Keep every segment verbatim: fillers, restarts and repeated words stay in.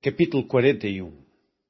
Capítulo quarenta e um.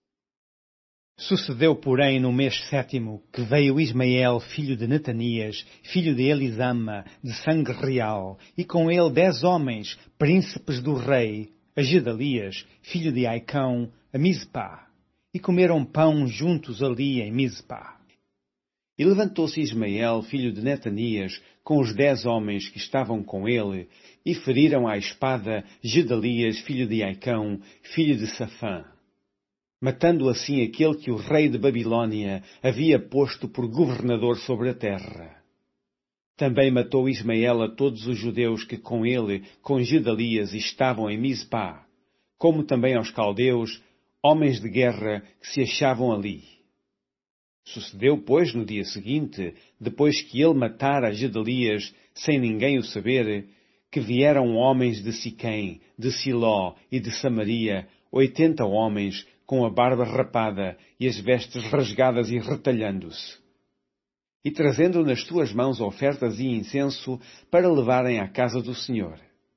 Sucedeu, porém, no mês sétimo, que veio Ismael, filho de Netanias, filho de Elisama, de sangue real, e com ele dez homens, príncipes do rei, a Gedalias, filho de Aicão, a Mizpá, e comeram pão juntos ali em Mizpá. E levantou-se Ismael, filho de Netanias, com os dez homens que estavam com ele, e feriram à espada Gedalias, filho de Aicão, filho de Safã, matando assim aquele que o rei de Babilônia havia posto por governador sobre a terra. Também matou Ismael a todos os judeus que com ele, com Gedalias, estavam em Mizpá, como também aos caldeus, homens de guerra que se achavam ali. Sucedeu, pois, no dia seguinte, depois que ele matara Gedalias, sem ninguém o saber, que vieram homens de Siquém, de Siló e de Samaria, oitenta homens, com a barba rapada e as vestes rasgadas e retalhando-se, e trazendo nas suas mãos ofertas e incenso para levarem à casa do Senhor.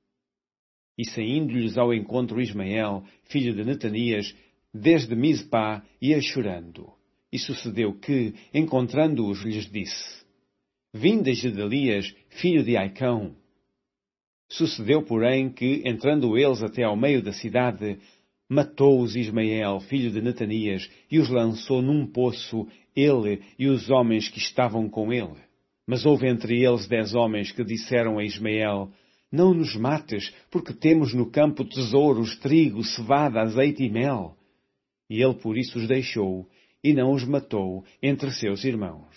E saindo-lhes ao encontro Ismael, filho de Netanias, desde Mizpá, ia chorando. E sucedeu que, encontrando-os, lhes disse: Vinde, Gedalias, filho de Aicão. Sucedeu, porém, que, entrando eles até ao meio da cidade, matou-os Ismael, filho de Netanias, e os lançou num poço, ele e os homens que estavam com ele. Mas houve entre eles dez homens que disseram a Ismael: Não nos mates, porque temos no campo tesouros, trigo, cevada, azeite e mel. E ele por isso os deixou, e não os matou entre seus irmãos.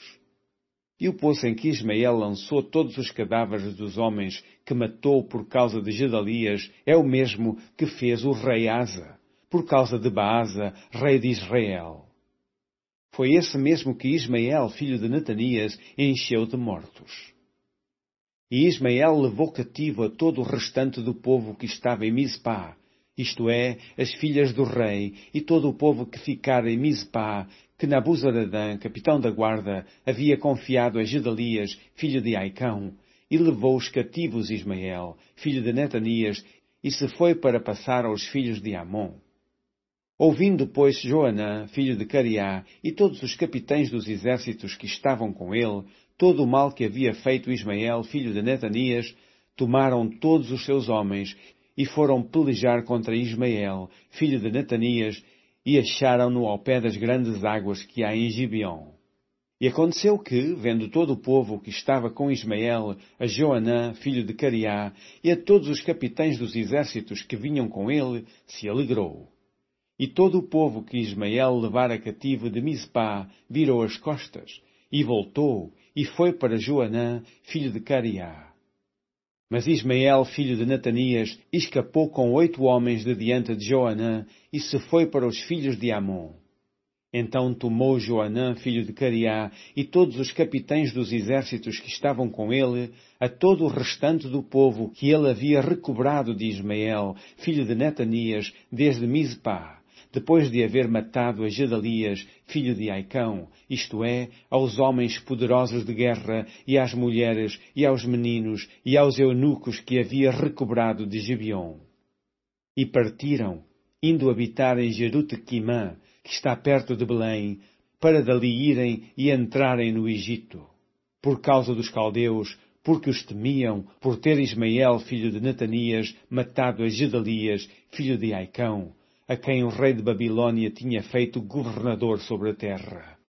E o poço em que Ismael lançou todos os cadáveres dos homens que matou por causa de Gedalias é o mesmo que fez o rei Asa, por causa de Baasa, rei de Israel. Foi esse mesmo que Ismael, filho de Netanias, encheu de mortos. E Ismael levou cativo a todo o restante do povo que estava em Mizpá, isto é, as filhas do rei e todo o povo que ficara em Mizpá, que Nabuzaradã, capitão da guarda, havia confiado a Gedalias, filho de Aicão, e levou os cativos Ismael, filho de Netanias, e se foi para passar aos filhos de Amon. Ouvindo, pois, Joanã, filho de Cariá, e todos os capitães dos exércitos que estavam com ele, todo o mal que havia feito Ismael, filho de Netanias, tomaram todos os seus homens, e foram pelejar contra Ismael, filho de Netanias, e acharam-no ao pé das grandes águas que há em Gibeon. E aconteceu que, vendo todo o povo que estava com Ismael, a Joanã, filho de Cariá, e a todos os capitães dos exércitos que vinham com ele, se alegrou. E todo o povo que Ismael levara cativo de Mizpá virou as costas, e voltou, e foi para Joanã, filho de Cariá. Mas Ismael, filho de Netanias, escapou com oito homens de diante de Joanã, e se foi para os filhos de Amon. Então tomou Joanã, filho de Cariá, e todos os capitães dos exércitos que estavam com ele, a todo o restante do povo que ele havia recobrado de Ismael, filho de Netanias, desde Mizpá, depois de haver matado a Gedalias, filho de Aicão, isto é, aos homens poderosos de guerra, e às mulheres, e aos meninos, e aos eunucos que havia recobrado de Gibeon. E partiram, indo habitar em Jerutequimã, que está perto de Belém, para dali irem e entrarem no Egito, por causa dos caldeus, porque os temiam, por ter Ismael, filho de Netanias, matado a Gedalias, filho de Aicão, a quem o rei de Babilônia tinha feito governador sobre a terra.